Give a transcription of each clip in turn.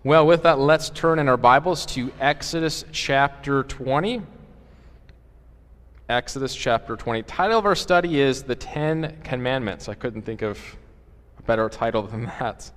Well, with that, let's turn in our Bibles to Exodus chapter 20. Exodus chapter 20. Title of our study is The 10 Commandments. I couldn't think of a better title than that.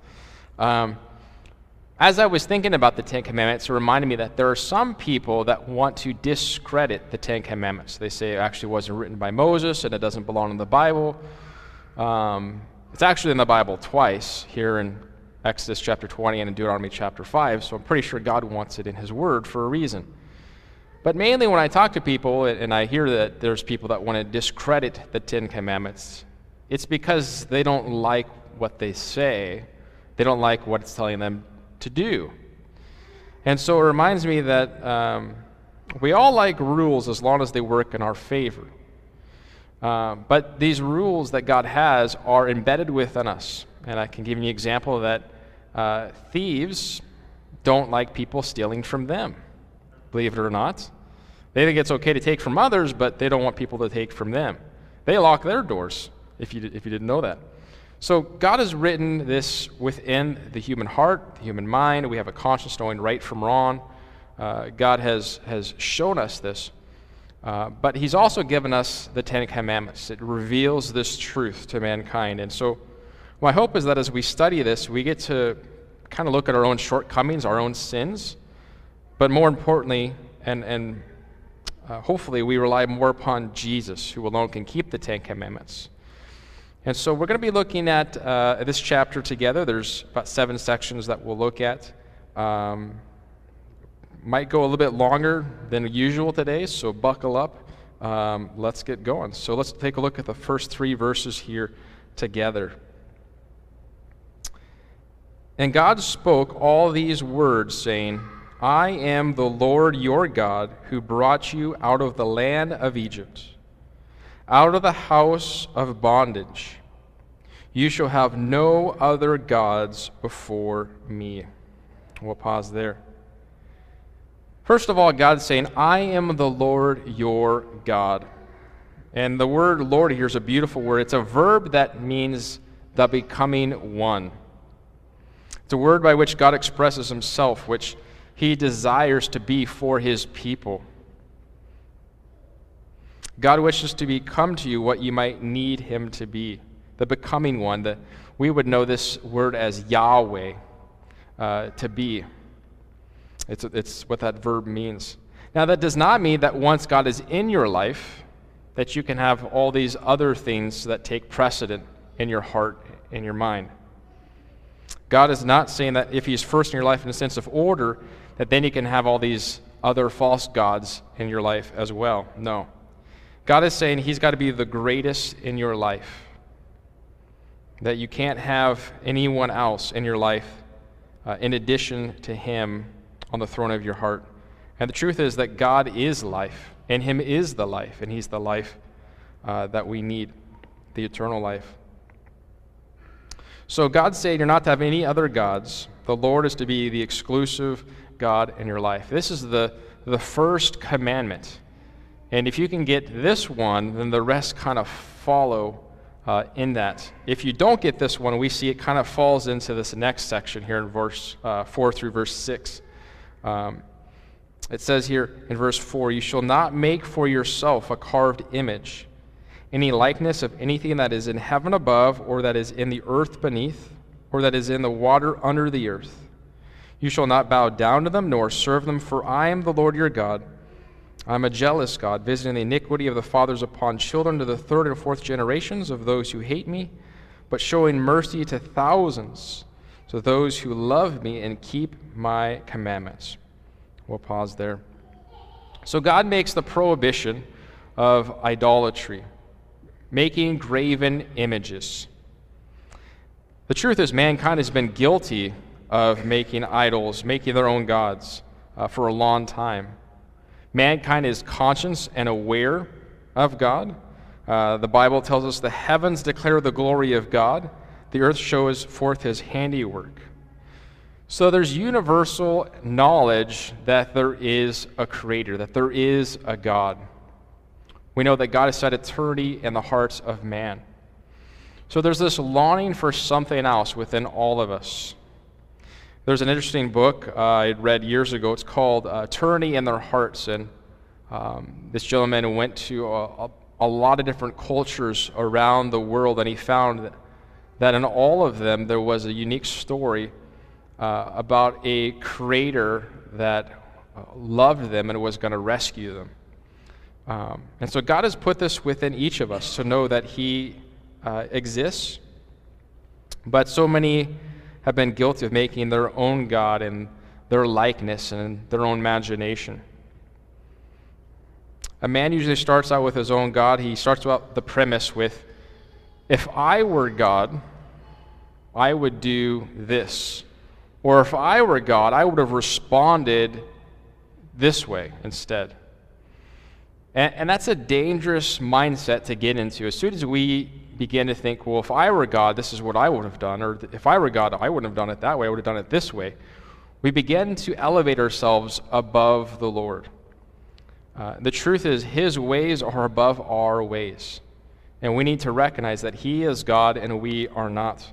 As I was thinking about the 10 Commandments, it reminded me that there are some people that want to discredit the 10 Commandments. They say it actually wasn't written by Moses and it doesn't belong in the Bible. It's actually in the Bible twice, here in Exodus chapter 20 and in Deuteronomy chapter 5, so I'm pretty sure God wants it in His Word for a reason. But mainly when I talk to people and I hear that there's people that want to discredit the 10 Commandments, it's because they don't like what they say. They don't like what it's telling them to do. And so it reminds me that we all like rules as long as they work in our favor. But these rules that God has are embedded within us. And I can give you an example that thieves don't like people stealing from them, believe it or not. They think it's okay to take from others, but they don't want people to take from them. They lock their doors, if you didn't know that. So God has written this within the human heart, the human mind. We have a conscience knowing right from wrong. God has shown us this. But He's also given us the 10 Commandments. It reveals this truth to mankind. And so my hope is that as we study this, we get to kind of look at our own shortcomings, our own sins, but more importantly, and hopefully we rely more upon Jesus, who alone can keep the 10 Commandments. And so we're going to be looking at this chapter together. There's about 7 sections that we'll look at. Might go a little bit longer than usual today, so buckle up. Let's get going. So let's take a look at the first 3 verses here together. And God spoke all these words, saying, I am the Lord your God, who brought you out of the land of Egypt, out of the house of bondage. You shall have no other gods before me. We'll pause there. First of all, God's saying, I am the Lord your God. And the word Lord here is a beautiful word. It's a verb that means the becoming one. It's a word by which God expresses Himself, which He desires to be for His people. God wishes to become to you what you might need Him to be, the becoming one. We would know this word as Yahweh, to be. It's what that verb means. Now, that does not mean that once God is in your life, that you can have all these other things that take precedent in your heart, in your mind. God is not saying that if He's first in your life in a sense of order, that then you can have all these other false gods in your life as well. No. God is saying He's got to be the greatest in your life. That you can't have anyone else in your life in addition to Him on the throne of your heart. And the truth is that God is life, and Him is the life, and He's the life that we need, the eternal life. So God's saying you're not to have any other gods. The Lord is to be the exclusive God in your life. This is the first commandment. And if you can get this one, then the rest kind of follow in that. If you don't get this one, we see it kind of falls into this next section here in verse 4 through verse 6. It says here in verse 4, you shall not make for yourself a carved image, any likeness of anything that is in heaven above, or that is in the earth beneath, or that is in the water under the earth. You shall not bow down to them, nor serve them, for I am the Lord your God. I am a jealous God, visiting the iniquity of the fathers upon children to the 3rd and 4th generations of those who hate me, but showing mercy to thousands, to those who love me and keep my commandments. We'll pause there. So God makes the prohibition of idolatry, making graven images. The truth is, mankind has been guilty of making idols, making their own gods for a long time. Mankind is conscious and aware of God. The Bible tells us the heavens declare the glory of God. The earth shows forth His handiwork. So there's universal knowledge that there is a creator, that there is a God. We know that God has set eternity in the hearts of man. So there's this longing for something else within all of us. There's an interesting book I read years ago. It's called Tyranny in Their Hearts, and this gentleman went to a lot of different cultures around the world, and he found that in all of them there was a unique story about a creator that loved them and was going to rescue them. And so God has put this within each of us to know that He exists, but so many have been guilty of making their own God in their likeness and their own imagination. A man usually starts out with his own God. He starts out the premise with, if I were God, I would do this. Or if I were God, I would have responded this way instead. And that's a dangerous mindset to get into. As soon as we begin to think, well, if I were God, this is what I would have done, or if I were God, I wouldn't have done it that way, I would have done it this way, we begin to elevate ourselves above the Lord. The truth is, His ways are above our ways, and we need to recognize that He is God and we are not.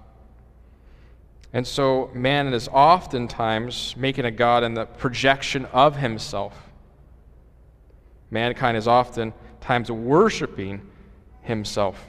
And so man is oftentimes making a God in the projection of himself. Mankind is oftentimes worshiping himself.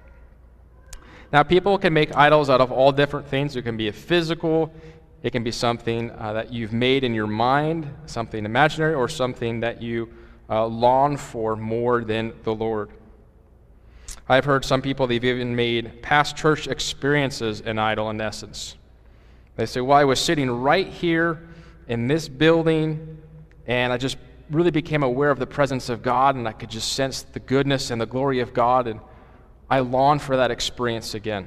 Now, people can make idols out of all different things. It can be a physical, it can be something that you've made in your mind, something imaginary, or something that you long for more than the Lord. I've heard some people, they've even made past church experiences an idol in essence. They say, well, I was sitting right here in this building, and I just really became aware of the presence of God, and I could just sense the goodness and the glory of God, and I long for that experience again.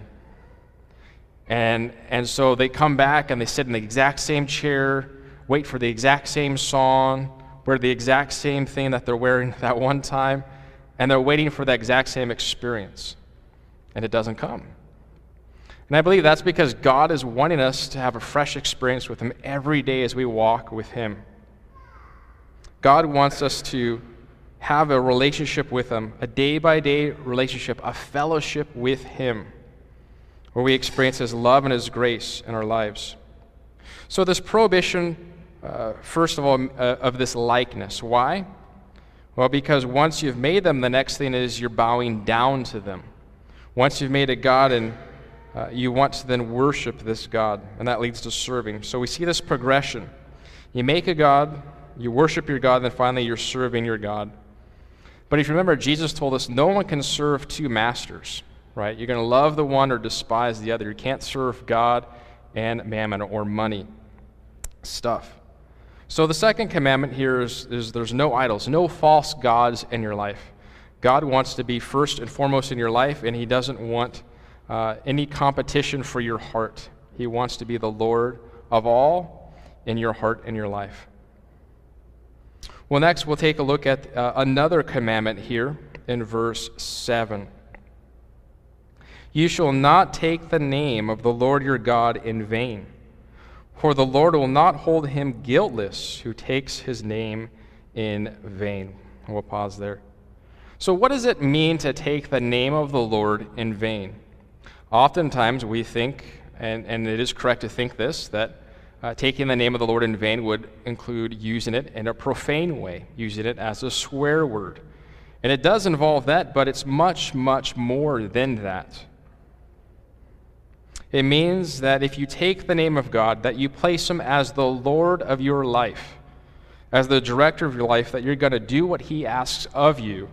And so they come back, and they sit in the exact same chair, wait for the exact same song, wear the exact same thing that they're wearing that one time, and they're waiting for that exact same experience, and it doesn't come. And I believe that's because God is wanting us to have a fresh experience with Him every day as we walk with Him. God wants us to have a relationship with Him, a day-by-day relationship, a fellowship with Him, where we experience His love and His grace in our lives. So this prohibition, first of all, of this likeness. Why? Well, because once you've made them, the next thing is you're bowing down to them. Once you've made a God, and you want to then worship this God, and that leads to serving. So we see this progression. You make a God, you worship your God, and then finally you're serving your God. But if you remember, Jesus told us no one can serve two masters, right? You're going to love the one or despise the other. You can't serve God and mammon or money, stuff. So the second commandment here is there's no idols, no false gods in your life. God wants to be first and foremost in your life, and He doesn't want any competition for your heart. He wants to be the Lord of all in your heart and your life. Well, next we'll take a look at another commandment here in verse 7. You shall not take the name of the Lord your God in vain, for the Lord will not hold him guiltless who takes His name in vain. We'll pause there. So what does it mean to take the name of the Lord in vain? Oftentimes we think, and it is correct to think this, that taking the name of the Lord in vain would include using it in a profane way, using it as a swear word. And it does involve that, but it's much, much more than that. It means that if you take the name of God, that you place Him as the Lord of your life, as the director of your life, that you're going to do what He asks of you,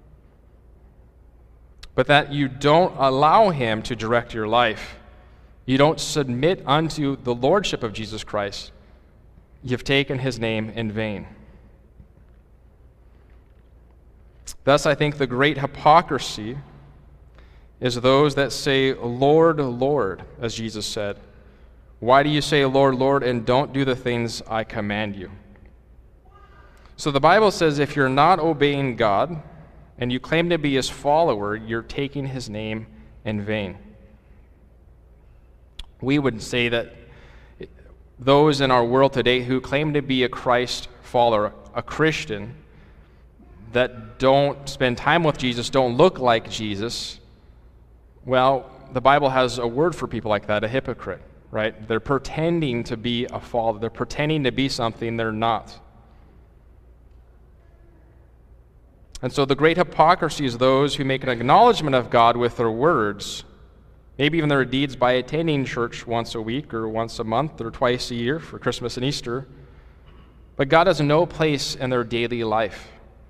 but that you don't allow Him to direct your life. You don't submit unto the lordship of Jesus Christ. You've taken His name in vain. Thus, I think the great hypocrisy is those that say, Lord, Lord, as Jesus said. Why do you say, Lord, Lord, and don't do the things I command you? So the Bible says if you're not obeying God, and you claim to be His follower, you're taking His name in vain. We would say that those in our world today who claim to be a Christ follower, a Christian, that don't spend time with Jesus, don't look like Jesus, well, the Bible has a word for people like that, a hypocrite. right? They're pretending to be a follower. They're pretending to be something they're not. And so the great hypocrisy is those who make an acknowledgement of God with their words, maybe even their deeds by attending church once a week or once a month or twice a year for Christmas and Easter, but God has no place in their daily life.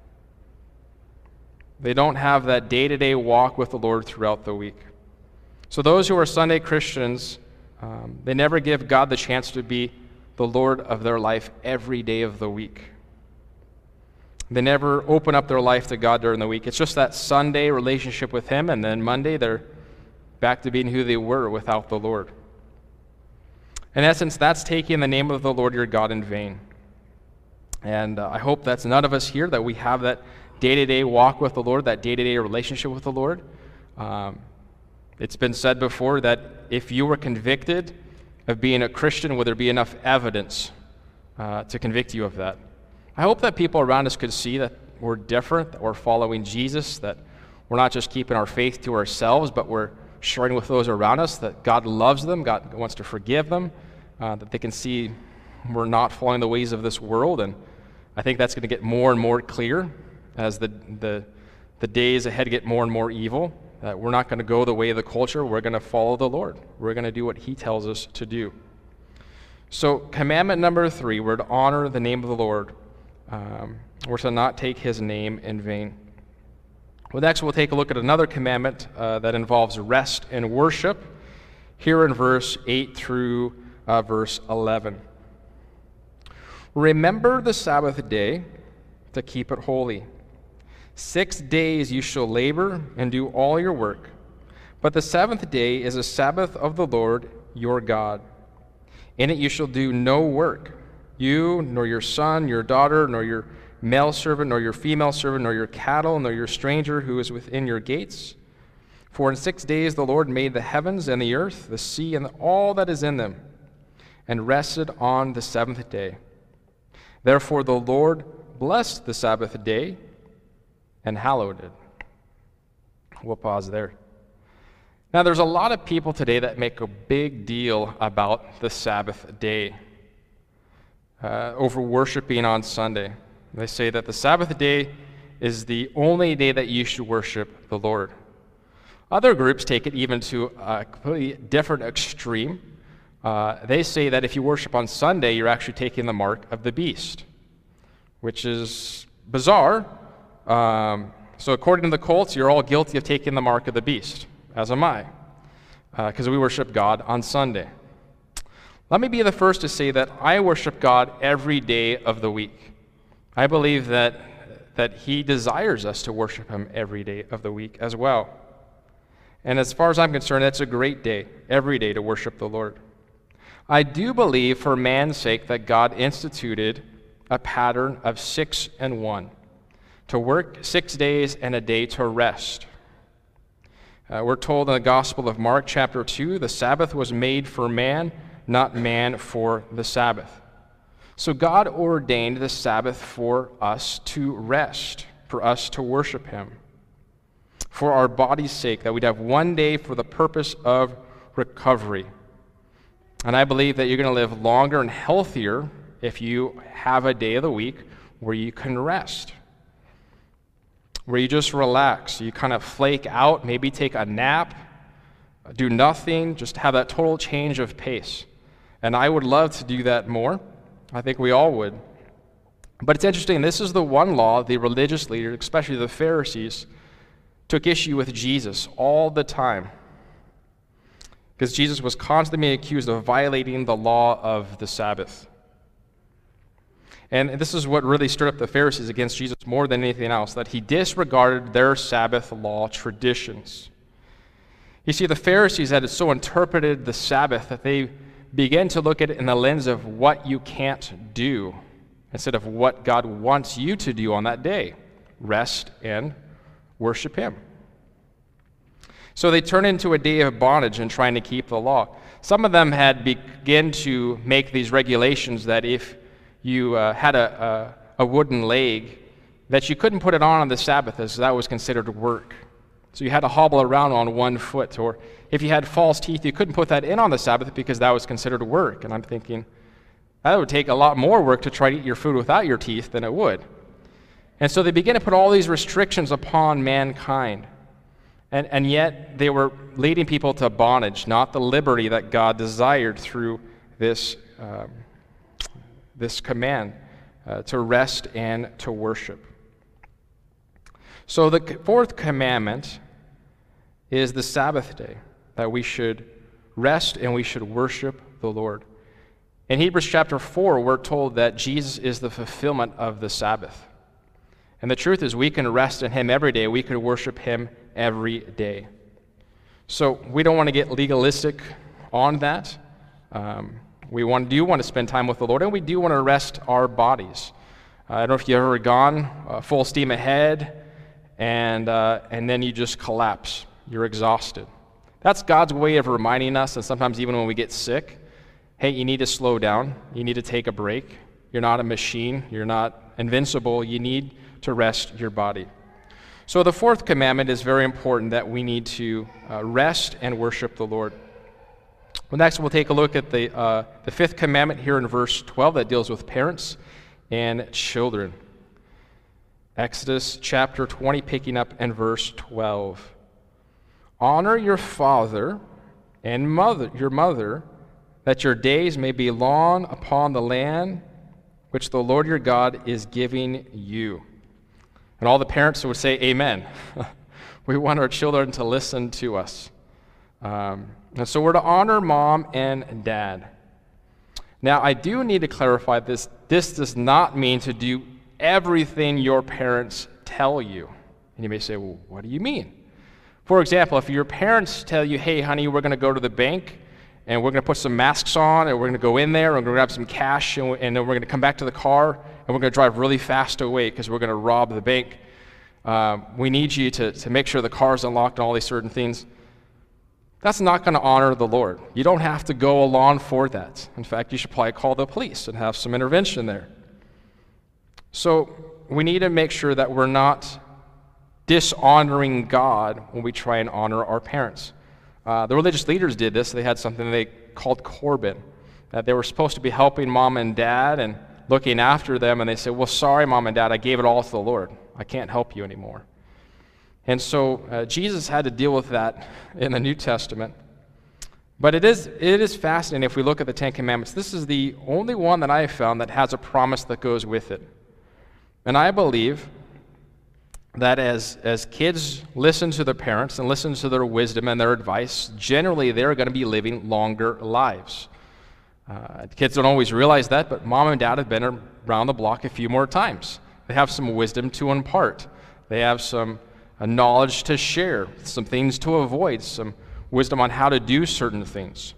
They don't have that day-to-day walk with the Lord throughout the week. So those who are Sunday Christians, they never give God the chance to be the Lord of their life every day of the week. They never open up their life to God during the week. It's just that Sunday relationship with Him, and then Monday they're back to being who they were without the Lord. In essence, that's taking the name of the Lord your God in vain. And I hope that's none of us here, that we have that day-to-day walk with the Lord, that day-to-day relationship with the Lord. It's been said before that if you were convicted of being a Christian, would there be enough evidence to convict you of that? I hope that people around us could see that we're different, that we're following Jesus, that we're not just keeping our faith to ourselves, but we're sharing with those around us that God loves them, God wants to forgive them, that they can see we're not following the ways of this world. And I think that's going to get more and more clear as the days ahead get more and more evil, that we're not going to go the way of the culture. We're going to follow the Lord. We're going to do what He tells us to do. So commandment number 3, we're to honor the name of the Lord. We're to not take His name in vain. Well, next we'll take a look at another commandment that involves rest and worship, here in verse 8 through verse 11. Remember the Sabbath day to keep it holy. 6 days you shall labor and do all your work, but the 7th day is a Sabbath of the Lord your God. In it you shall do no work, you, nor your son, your daughter, nor your male servant, nor your female servant, nor your cattle, nor your stranger who is within your gates. For in 6 days the Lord made the heavens and the earth, the sea, and all that is in them, and rested on the 7th day. Therefore the Lord blessed the Sabbath day and hallowed it. We'll pause there. Now, there's a lot of people today that make a big deal about the Sabbath day over worshiping on Sunday. They say that the Sabbath day is the only day that you should worship the Lord. Other groups take it even to a completely different extreme. They say that if you worship on Sunday, you're actually taking the mark of the beast, which is bizarre. So according to the cults, you're all guilty of taking the mark of the beast, as am I, because we worship God on Sunday. Let me be the first to say that I worship God every day of the week. I believe that He desires us to worship Him every day of the week as well. And as far as I'm concerned, that's a great day, every day, to worship the Lord. I do believe, for man's sake, that God instituted a pattern of 6 and 1, to work 6 days and a day to rest. We're told in the Gospel of Mark, chapter 2, the Sabbath was made for man, not man for the Sabbath. So God ordained the Sabbath for us to rest, for us to worship Him, for our body's sake, that we'd have one day for the purpose of recovery. And I believe that you're going to live longer and healthier if you have a day of the week where you can rest, where you just relax, you kind of flake out, maybe take a nap, do nothing, just have that total change of pace. And I would love to do that more. I think we all would. But it's interesting, this is the one law the religious leaders, especially the Pharisees, took issue with Jesus all the time, because Jesus was constantly being accused of violating the law of the Sabbath. And this is what really stirred up the Pharisees against Jesus more than anything else, that He disregarded their Sabbath law traditions. You see, the Pharisees had so interpreted the Sabbath that they began to look at it in the lens of what you can't do instead of what God wants you to do on that day: rest and worship Him. So they turned into a day of bondage in trying to keep the law. Some of them had begun to make these regulations that if you had a wooden leg, that you couldn't put it on the Sabbath, as that was considered work. So you had to hobble around on one foot. Or if you had false teeth, you couldn't put that in on the Sabbath because that was considered work. And I'm thinking, that would take a lot more work to try to eat your food without your teeth than it would. And so they begin to put all these restrictions upon mankind. And yet they were leading people to bondage, not the liberty that God desired through this command to rest and to worship. So the fourth commandment is the Sabbath day, that we should rest and we should worship the Lord. In Hebrews chapter 4, we're told that Jesus is the fulfillment of the Sabbath. And the truth is we can rest in him every day. We can worship him every day. So we don't want to get legalistic on that. We do want to spend time with the Lord, and we do want to rest our bodies. I don't know if you've ever gone full steam ahead, and then you just collapse. You're exhausted. That's God's way of reminding us, and sometimes even when we get sick, hey, you need to slow down. You need to take a break. You're not a machine. You're not invincible. You need to rest your body. So the fourth commandment is very important, that we need to rest and worship the Lord. Well, next we'll take a look at the fifth commandment here in verse 12 that deals with parents and children. Exodus chapter 20, picking up in verse 12. Honor your father and your mother, that your days may be long upon the land which the Lord your God is giving you. And all the parents would say, amen. We want our children to listen to us. And so we're to honor mom and dad. Now, I do need to clarify this. This does not mean to do everything your parents tell you. And you may say, well, what do you mean? For example, if your parents tell you, hey, honey, we're going to go to the bank, and we're going to put some masks on, and we're going to go in there, and we're going to grab some cash, and then we're going to come back to the car, and we're going to drive really fast away because we're going to rob the bank. We need you to make sure the car's unlocked and all these certain things. That's not going to honor the Lord. You don't have to go along for that. In fact, you should probably call the police and have some intervention there. So we need to make sure that we're not dishonoring God when we try and honor our parents. The religious leaders did this. They had something they called Corban, that they were supposed to be helping mom and dad and looking after them, and they said, well, sorry, mom and dad, I gave it all to the Lord. I can't help you anymore. And so Jesus had to deal with that in the New Testament. But it is fascinating if we look at the Ten Commandments. This is the only one that I have found that has a promise that goes with it. And I believe that as kids listen to their parents and listen to their wisdom and their advice, generally they're going to be living longer lives. Kids don't always realize that, but mom and dad have been around the block a few more times. They have some wisdom to impart. They have some knowledge to share, some things to avoid, some wisdom on how to do certain things.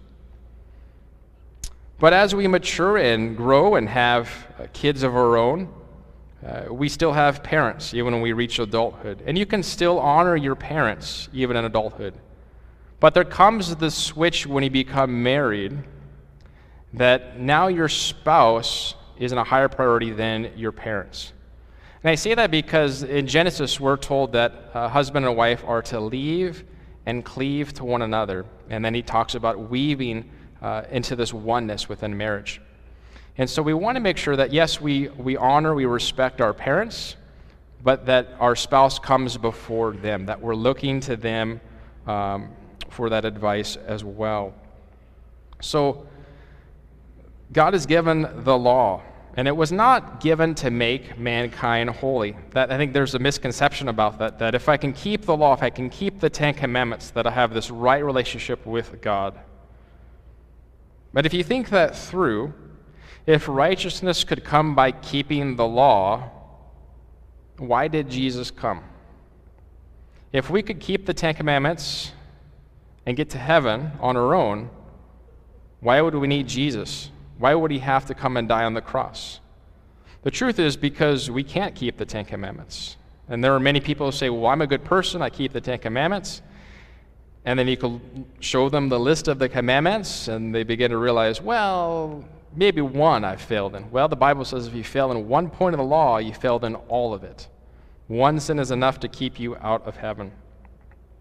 But as we mature and grow and have kids of our own, we still have parents even when we reach adulthood. And you can still honor your parents even in adulthood. But there comes the switch when you become married that now your spouse is in a higher priority than your parents. And I say that because in Genesis we're told that husband and wife are to leave and cleave to one another. And then he talks about weaving into this oneness within marriage. And so we want to make sure that, yes, we honor, we respect our parents, but that our spouse comes before them, that we're looking to them for that advice as well. So God has given the law, and it was not given to make mankind holy. I think there's a misconception about that if I can keep the law, if I can keep the Ten Commandments, that I have this right relationship with God. But if you think that through, if righteousness could come by keeping the law, why did Jesus come? If we could keep the Ten Commandments and get to heaven on our own, why would we need Jesus? Why would he have to come and die on the cross? The truth is because we can't keep the Ten Commandments. And there are many people who say, well, I'm a good person, I keep the Ten Commandments. And then you can show them the list of the commandments, and they begin to realize, well, maybe one I've failed in. Well, the Bible says if you fail in one point of the law, you failed in all of it. One sin is enough to keep you out of heaven.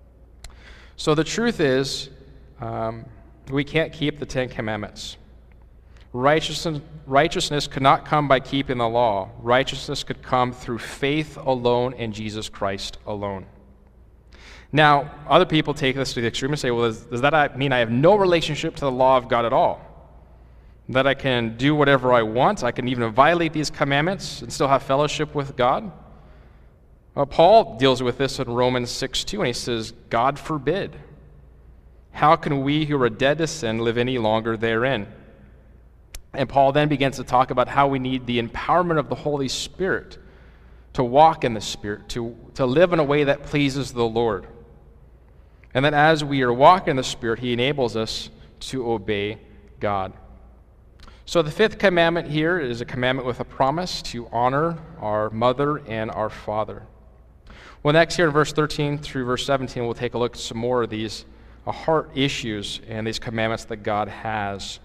So the truth is, we can't keep the Ten Commandments. Righteousness could not come by keeping the law. Righteousness could come through faith alone in Jesus Christ alone. Now, other people take this to the extreme and say, well, does that mean I have no relationship to the law of God at all? That I can do whatever I want? I can even violate these commandments and still have fellowship with God? Well, Paul deals with this in Romans 6:2, and he says, God forbid. How can we who are dead to sin live any longer therein? And Paul then begins to talk about how we need the empowerment of the Holy Spirit to walk in the Spirit, to live in a way that pleases the Lord. And that as we are walking in the Spirit, he enables us to obey God. So the fifth commandment here is a commandment with a promise to honor our mother and our father. Well, next here in verse 13 through verse 17, we'll take a look at some more of these heart issues and these commandments that God has.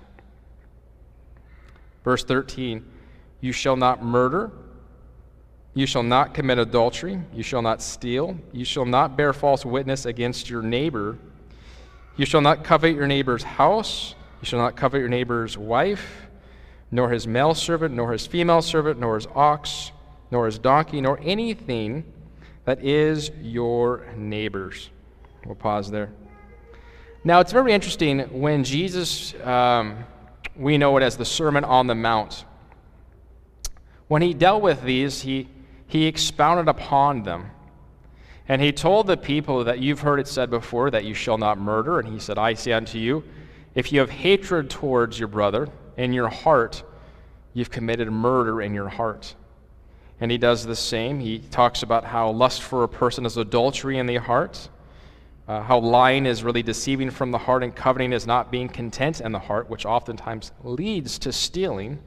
Verse 13, you shall not murder, you shall not commit adultery, you shall not steal, you shall not bear false witness against your neighbor, you shall not covet your neighbor's house, you shall not covet your neighbor's wife, nor his male servant, nor his female servant, nor his ox, nor his donkey, nor anything that is your neighbor's. We'll pause there. Now, it's very interesting when Jesus, we know it as the Sermon on the Mount. When he dealt with these, he expounded upon them. And he told the people that you've heard it said before that you shall not murder. And he said, I say unto you, if you have hatred towards your brother in your heart, you've committed murder in your heart. And he does the same. He talks about how lust for a person is adultery in the heart. How lying is really deceiving from the heart, and coveting is not being content in the heart, which oftentimes leads to stealing,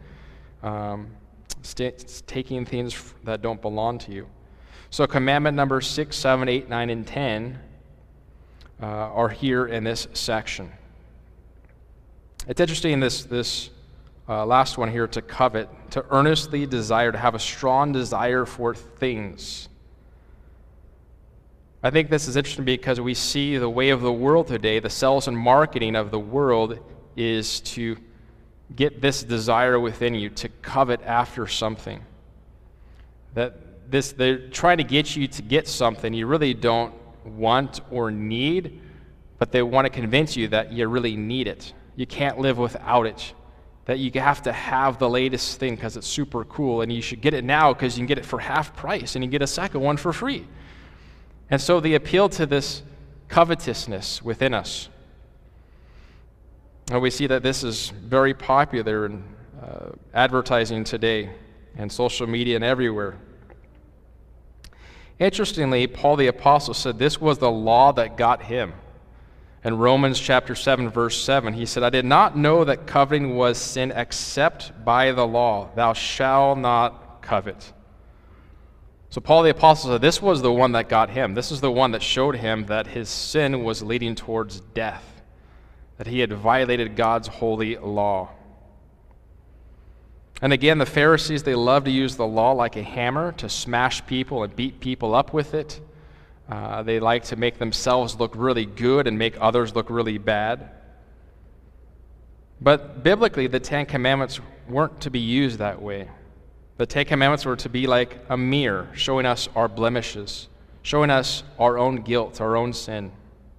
taking things that don't belong to you. So commandment number 6, 7, 8, 9, and 10 are here in this section. It's interesting, this last one here, to covet, to earnestly desire, to have a strong desire for things. I think this is interesting because we see the way of the world today, the sales and marketing of the world is to get this desire within you, to covet after something. They're trying to get you to get something you really don't want or need, but they want to convince you that you really need it. You can't live without it. That you have to have the latest thing because it's super cool, and you should get it now because you can get it for half price, and you get a second one for free. And so they appeal to this covetousness within us. And we see that this is very popular in advertising today and social media and everywhere. Interestingly, Paul the Apostle said this was the law that got him. In Romans chapter 7, verse 7, he said, I did not know that coveting was sin except by the law. Thou shalt not covet. So Paul the Apostle said this was the one that got him. This is the one that showed him that his sin was leading towards death, that he had violated God's holy law. And again, the Pharisees, they love to use the law like a hammer to smash people and beat people up with it. They like to make themselves look really good and make others look really bad. But biblically, the Ten Commandments weren't to be used that way. The Ten Commandments were to be like a mirror, showing us our blemishes, showing us our own guilt, our own sin.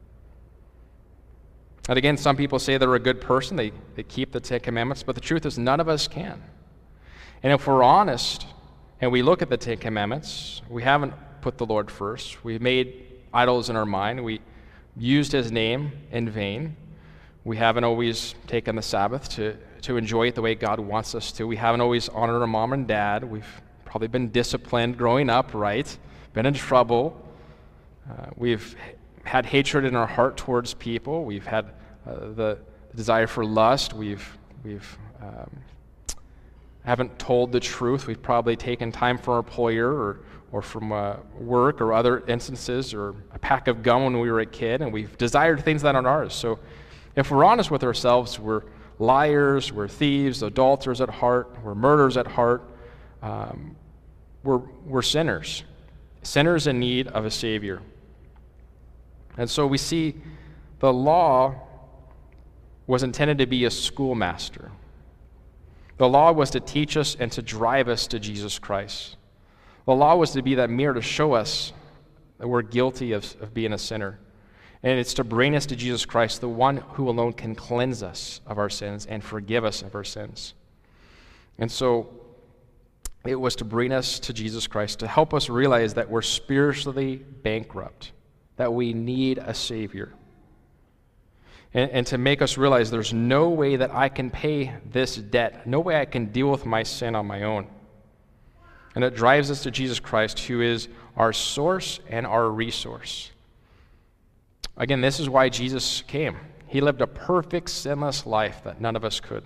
And again, some people say they're a good person, they keep the Ten Commandments, but the truth is none of us can. And if we're honest and we look at the Ten Commandments, we haven't put the Lord first. We've made idols in our mind. We used his name in vain. We haven't always taken the Sabbath to enjoy it the way God wants us to. We haven't always honored our mom and dad. We've probably been disciplined growing up, right? Been in trouble. We've had hatred in our heart towards people. We've had the desire for lust. We've haven't told the truth. We've probably taken time from our employer or from work or other instances, or a pack of gum when we were a kid, and we've desired things that aren't ours. So if we're honest with ourselves, we're liars, we're thieves, adulterers at heart, we're murderers at heart, we're sinners in need of a Savior. And so we see the law was intended to be a schoolmaster. The law was to teach us and to drive us to Jesus Christ. The law was to be that mirror to show us that we're guilty of being a sinner. And it's to bring us to Jesus Christ, the one who alone can cleanse us of our sins and forgive us of our sins. And so it was to bring us to Jesus Christ, to help us realize that we're spiritually bankrupt, that we need a Savior. And to make us realize there's no way that I can pay this debt, no way I can deal with my sin on my own. And it drives us to Jesus Christ, who is our source and our resource. Again, this is why Jesus came. He lived a perfect, sinless life that none of us could.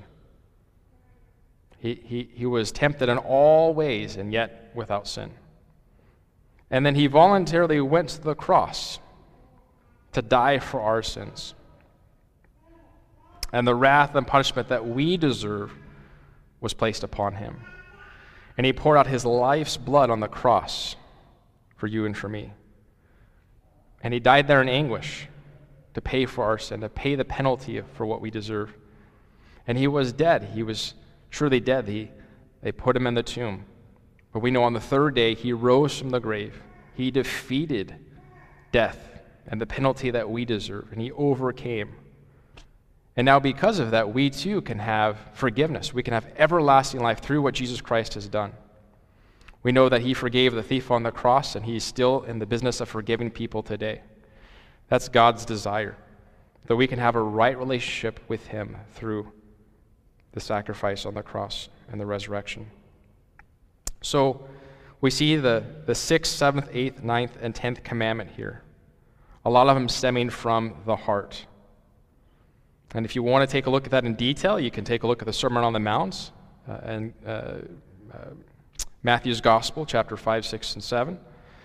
He was tempted in all ways and yet without sin. And then he voluntarily went to the cross to die for our sins. And the wrath and punishment that we deserve was placed upon him. And he poured out his life's blood on the cross for you and for me. And he died there in anguish to pay for our sin, to pay the penalty for what we deserve. And he was dead. He was truly dead. They put him in the tomb. But we know on the third day he rose from the grave. He defeated death and the penalty that we deserve, and he overcame. And now because of that, we too can have forgiveness. We can have everlasting life through what Jesus Christ has done. We know that he forgave the thief on the cross, and he's still in the business of forgiving people today. That's God's desire, that we can have a right relationship with him through the sacrifice on the cross and the resurrection. So we see the 6th, 7th, 8th, 9th, and 10th commandment here. A lot of them stemming from the heart. And if you want to take a look at that in detail, you can take a look at the Sermon on the Mount and Matthew's Gospel, chapter 5, 6, and 7.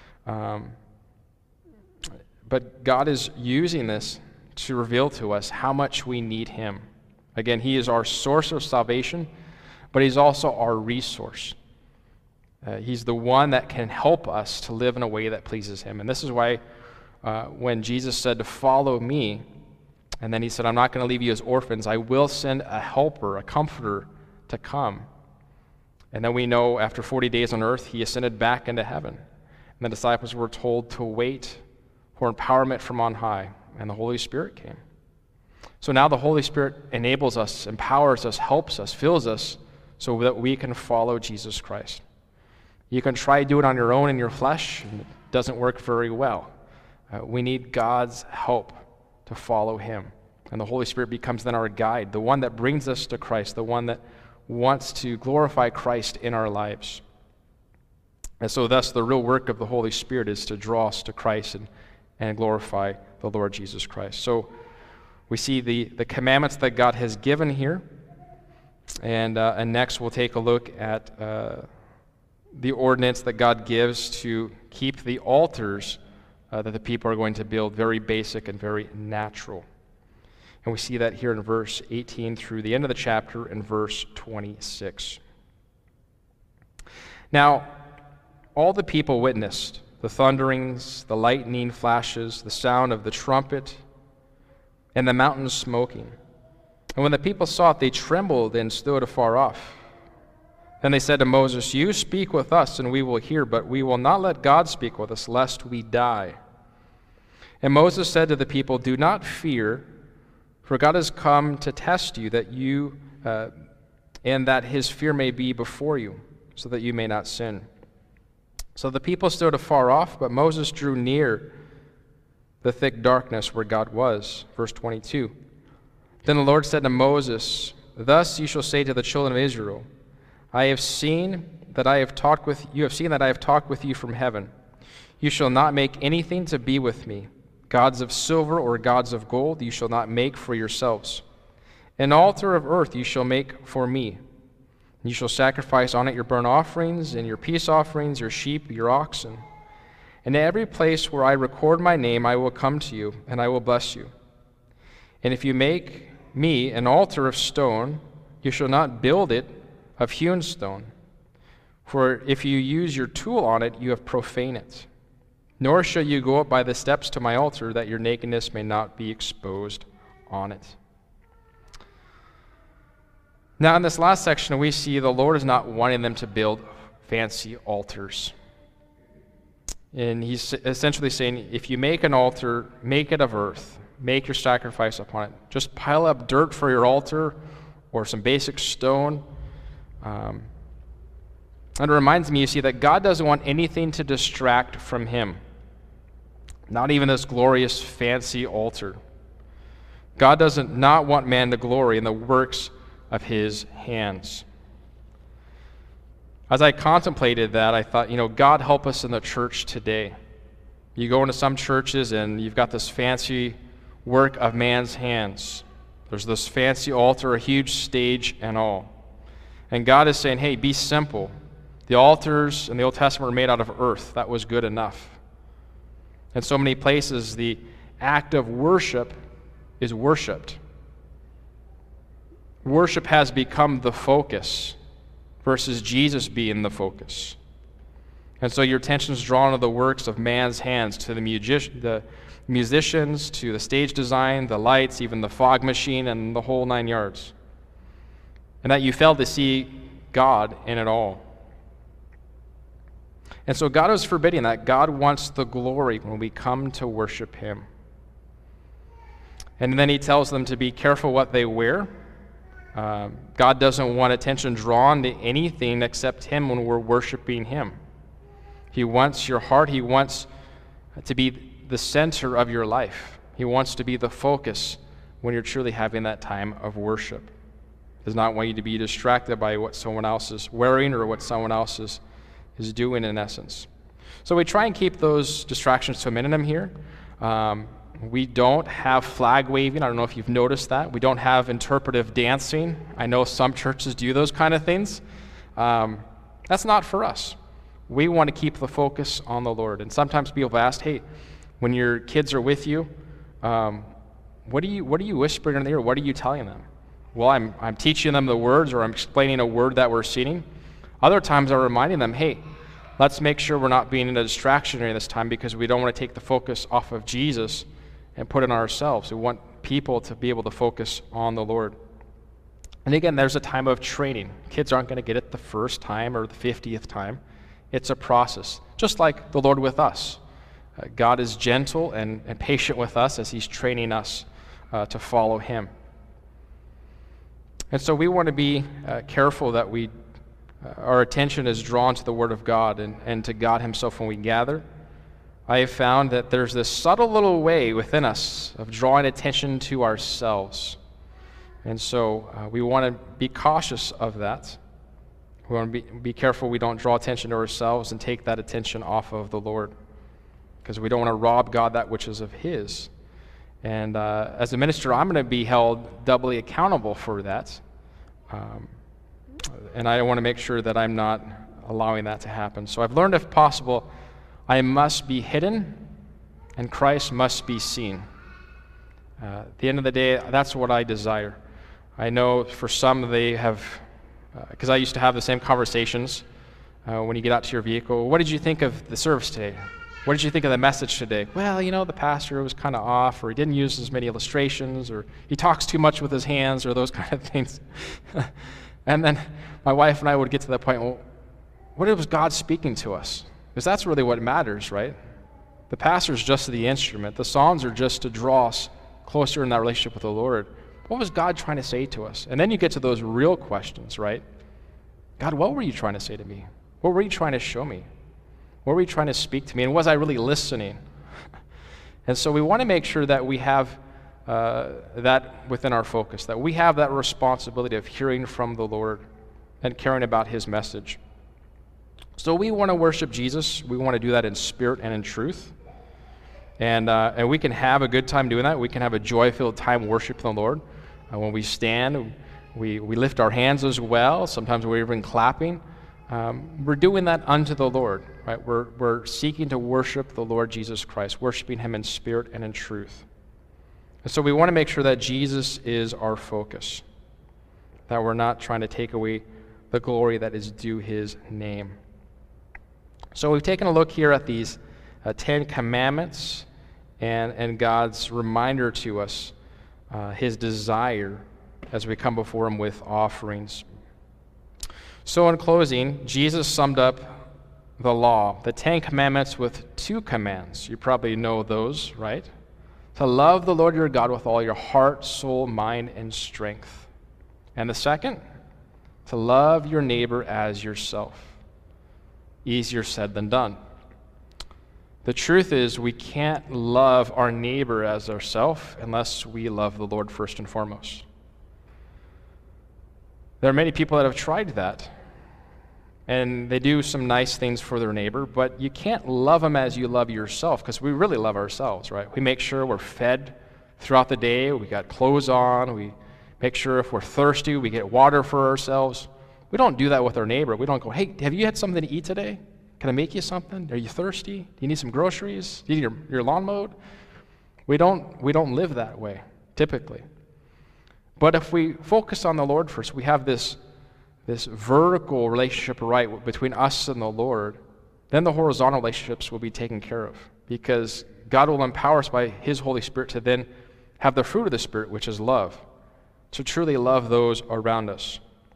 But God is using this to reveal to us how much we need him. Again, he is our source of salvation, but he's also our resource. He's the one that can help us to live in a way that pleases him. And this is why when Jesus said to follow me, and then he said, I'm not going to leave you as orphans. I will send a helper, a comforter to come. And then we know after 40 days on earth, he ascended back into heaven. And the disciples were told to wait for empowerment from on high, and the Holy Spirit came. So now the Holy Spirit enables us, empowers us, helps us, fills us so that we can follow Jesus Christ. You can try to do it on your own in your flesh, and it doesn't work very well. We need God's help to follow him. And the Holy Spirit becomes then our guide, the one that brings us to Christ, the one that wants to glorify Christ in our lives. And so thus the real work of the Holy Spirit is to draw us to Christ and glorify the Lord Jesus Christ. So we see the commandments that God has given here, and next we'll take a look at the ordinance that God gives to keep the altars that the people are going to build very basic and very natural. And we see that here in verse 18 through the end of the chapter in verse 26. Now, all the people witnessed the thunderings, the lightning flashes, the sound of the trumpet, and the mountains smoking. And when the people saw it, they trembled and stood afar off. Then they said to Moses, you speak with us, and we will hear, but we will not let God speak with us, lest we die. And Moses said to the people, do not fear, for God has come to test you, and that his fear may be before you, so that you may not sin. So the people stood afar off, but Moses drew near the thick darkness where God was. Verse 22. Then the Lord said to Moses, thus you shall say to the children of Israel, you have seen that I have talked with you from heaven. You shall not make anything to be with me. Gods of silver or gods of gold you shall not make for yourselves. An altar of earth you shall make for me. You shall sacrifice on it your burnt offerings and your peace offerings, your sheep, your oxen. And in every place where I record my name, I will come to you, and I will bless you. And if you make me an altar of stone, you shall not build it of hewn stone. For if you use your tool on it, you have profaned it. Nor shall you go up by the steps to my altar, that your nakedness may not be exposed on it. Now, in this last section, we see the Lord is not wanting them to build fancy altars. And he's essentially saying, if you make an altar, make it of earth. Make your sacrifice upon it. Just pile up dirt for your altar or some basic stone. And it reminds me, you see, that God doesn't want anything to distract from him. Not even this glorious, fancy altar. God doesn't not want man to glory in the works of his hands. As I contemplated that, I thought, God help us in the church today. You go into some churches and you've got this fancy work of man's hands. There's this fancy altar, a huge stage and all. And God is saying, hey, be simple. The altars in the Old Testament were made out of earth. That was good enough. In so many places, the act of worship is worshipped. Worship has become the focus versus Jesus being the focus. And so your attention is drawn to the works of man's hands, to the musicians, to the stage design, the lights, even the fog machine, and the whole 9 yards. And that you fail to see God in it all. And so God is forbidding that. God wants the glory when we come to worship him. And then he tells them to be careful what they wear. God doesn't want attention drawn to anything except him when we're worshiping him. He wants your heart. He wants to be the center of your life. He wants to be the focus when you're truly having that time of worship. He does not want you to be distracted by what someone else is wearing or what someone else is doing in essence. So we try and keep those distractions to a minimum here. We don't have flag waving. I don't know if you've noticed that. We don't have interpretive dancing. I know some churches do those kind of things. That's not for us. We want to keep the focus on the Lord. And sometimes people have asked, hey, when your kids are with you, what are you whispering in their ear? What are you telling them? Well, I'm teaching them the words, or I'm explaining a word that we're seeing. Other times I'm reminding them, hey, let's make sure we're not being a distraction during this time, because we don't want to take the focus off of Jesus and put it on ourselves. We want people to be able to focus on the Lord. And again, there's a time of training. Kids aren't going to get it the first time or the 50th time. It's a process, just like the Lord with us. God is gentle and patient with us as he's training us to follow him. And so we want to be careful that our attention is drawn to the Word of God and to God himself when we gather. I have found that there's this subtle little way within us of drawing attention to ourselves. And so we want to be cautious of that. We want to be careful we don't draw attention to ourselves and take that attention off of the Lord, because we don't want to rob God that which is of his. And as a minister, I'm going to be held doubly accountable for that. And I want to make sure that I'm not allowing that to happen. So I've learned, if possible, I must be hidden and Christ must be seen. At the end of the day, that's what I desire. I know for some they have, because I used to have the same conversations when you get out to your vehicle. What did you think of the service today? What did you think of the message today? Well, the pastor was kind of off, or he didn't use as many illustrations, or he talks too much with his hands, or those kind of things. And then my wife and I would get to that point, well, what was God speaking to us? Because that's really what matters, right? The pastor's just the instrument. The Psalms are just to draw us closer in that relationship with the Lord. What was God trying to say to us? And then you get to those real questions, right? God, what were you trying to say to me? What were you trying to show me? What were you trying to speak to me? And was I really listening? And so we want to make sure that we have that within our focus, that we have that responsibility of hearing from the Lord and caring about his message. So we want to worship Jesus. We want to do that in spirit and in truth. And we can have a good time doing that. We can have a joy-filled time worshiping the Lord. When we stand, we lift our hands as well. Sometimes we're even clapping. We're doing that unto the Lord, right? We're seeking to worship the Lord Jesus Christ, worshiping him in spirit and in truth. And so we want to make sure that Jesus is our focus, that we're not trying to take away the glory that is due his name. So we've taken a look here at these Ten Commandments and God's reminder to us, his desire as we come before him with offerings. So in closing, Jesus summed up the law, the Ten Commandments, with two commands. You probably know those, right? To love the Lord your God with all your heart, soul, mind, and strength. And the second, to love your neighbor as yourself. Easier said than done. The truth is, we can't love our neighbor as ourselves unless we love the Lord first and foremost. There are many people that have tried that, and they do some nice things for their neighbor, but you can't love them as you love yourself, because we really love ourselves, right? We make sure we're fed throughout the day, we got clothes on, we make sure if we're thirsty, we get water for ourselves. We don't do that with our neighbor. We don't go, hey, have you had something to eat today? Can I make you something? Are you thirsty? Do you need some groceries? Do you need your lawn mowed? We don't live that way, typically. But if we focus on the Lord first, we have this vertical relationship right between us and the Lord, then the horizontal relationships will be taken care of, because God will empower us by his Holy Spirit to then have the fruit of the Spirit, which is love, to truly love those around us.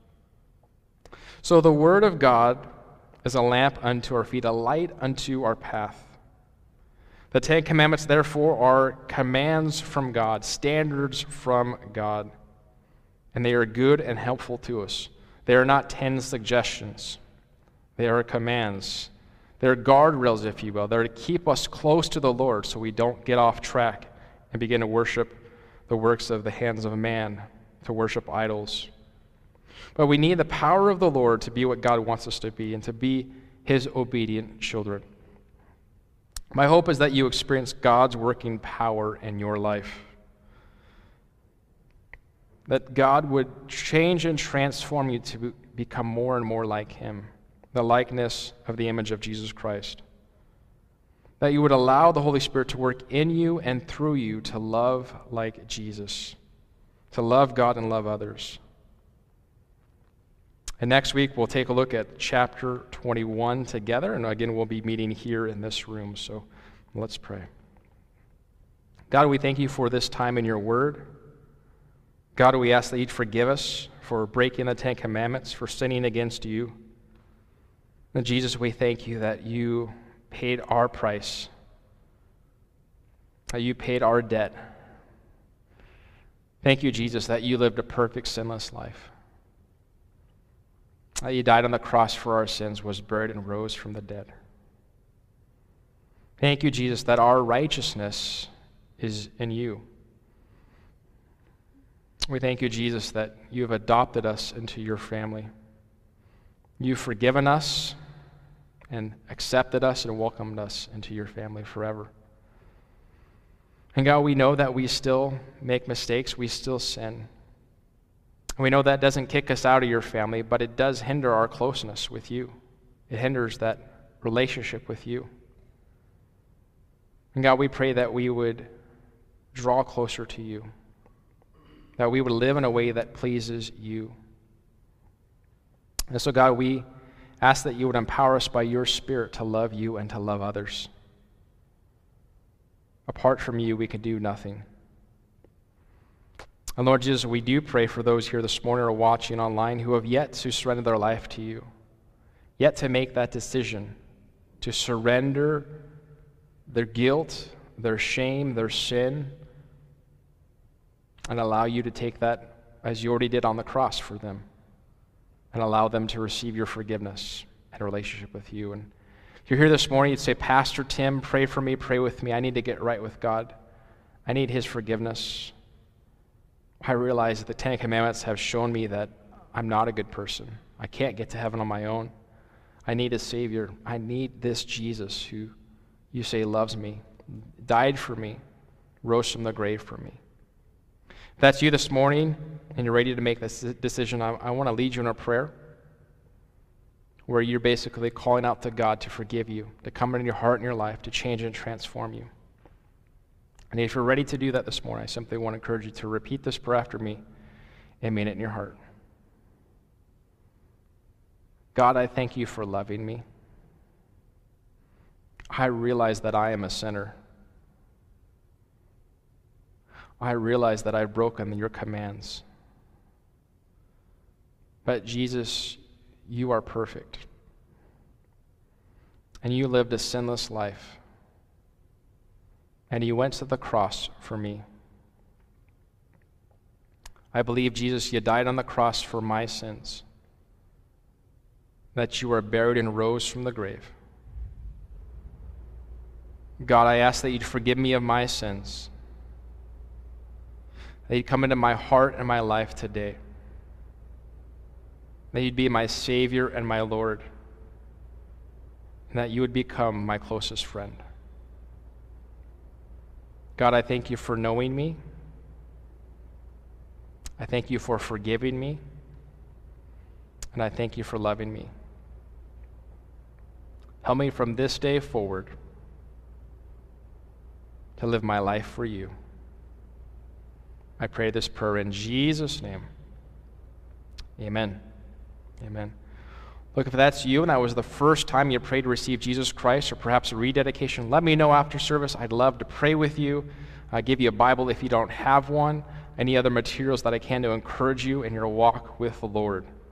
So the Word of God is a lamp unto our feet, a light unto our path. The Ten Commandments, therefore, are commands from God, standards from God, and they are good and helpful to us. They are not 10 suggestions. They are commands. They're guardrails, if you will. They're to keep us close to the Lord so we don't get off track and begin to worship the works of the hands of man, to worship idols. But we need the power of the Lord to be what God wants us to be and to be his obedient children. My hope is that you experience God's working power in your life. That God would change and transform you to become more and more like him, the likeness of the image of Jesus Christ. That you would allow the Holy Spirit to work in you and through you to love like Jesus, to love God and love others. And next week, we'll take a look at chapter 21 together, and again, we'll be meeting here in this room, so let's pray. God, we thank you for this time in your word. God, we ask that you'd forgive us for breaking the Ten Commandments, for sinning against you. And Jesus, we thank you that you paid our price, that you paid our debt. Thank you, Jesus, that you lived a perfect, sinless life, that you died on the cross for our sins, was buried, and rose from the dead. Thank you, Jesus, that our righteousness is in you. We thank you, Jesus, that you have adopted us into your family. You've forgiven us and accepted us and welcomed us into your family forever. And God, we know that we still make mistakes, we still sin. And we know that doesn't kick us out of your family, but it does hinder our closeness with you. It hinders that relationship with you. And God, we pray that we would draw closer to you, that we would live in a way that pleases you. And so, God, we ask that you would empower us by your Spirit to love you and to love others. Apart from you, we can do nothing. And Lord Jesus, we do pray for those here this morning or watching online who have yet to surrender their life to you, yet to make that decision to surrender their guilt, their shame, their sin, and allow you to take that as you already did on the cross for them, and allow them to receive your forgiveness and a relationship with you. And if you're here this morning, you'd say, Pastor Tim, pray for me, pray with me. I need to get right with God. I need his forgiveness. I realize that the Ten Commandments have shown me that I'm not a good person. I can't get to heaven on my own. I need a Savior. I need this Jesus who you say loves me, died for me, rose from the grave for me. If that's you this morning and you're ready to make this decision, I want to lead you in a prayer where you're basically calling out to God to forgive you, to come into your heart and your life, to change and transform you. And if you're ready to do that this morning, I simply want to encourage you to repeat this prayer after me and mean it in your heart. God, I thank you for loving me. I realize that I am a sinner. I realize that I've broken your commands. But Jesus, you are perfect. And you lived a sinless life. And you went to the cross for me. I believe, Jesus, you died on the cross for my sins. That you were buried and rose from the grave. God, I ask that you'd forgive me of my sins. That you'd come into my heart and my life today. That you'd be my Savior and my Lord. And that you would become my closest friend. God, I thank you for knowing me. I thank you for forgiving me. And I thank you for loving me. Help me from this day forward to live my life for you. I pray this prayer in Jesus' name. Amen. Amen. Look, if that's you and that was the first time you prayed to receive Jesus Christ, or perhaps a rededication, let me know after service. I'd love to pray with you. I'll give you a Bible if you don't have one. Any other materials that I can to encourage you in your walk with the Lord.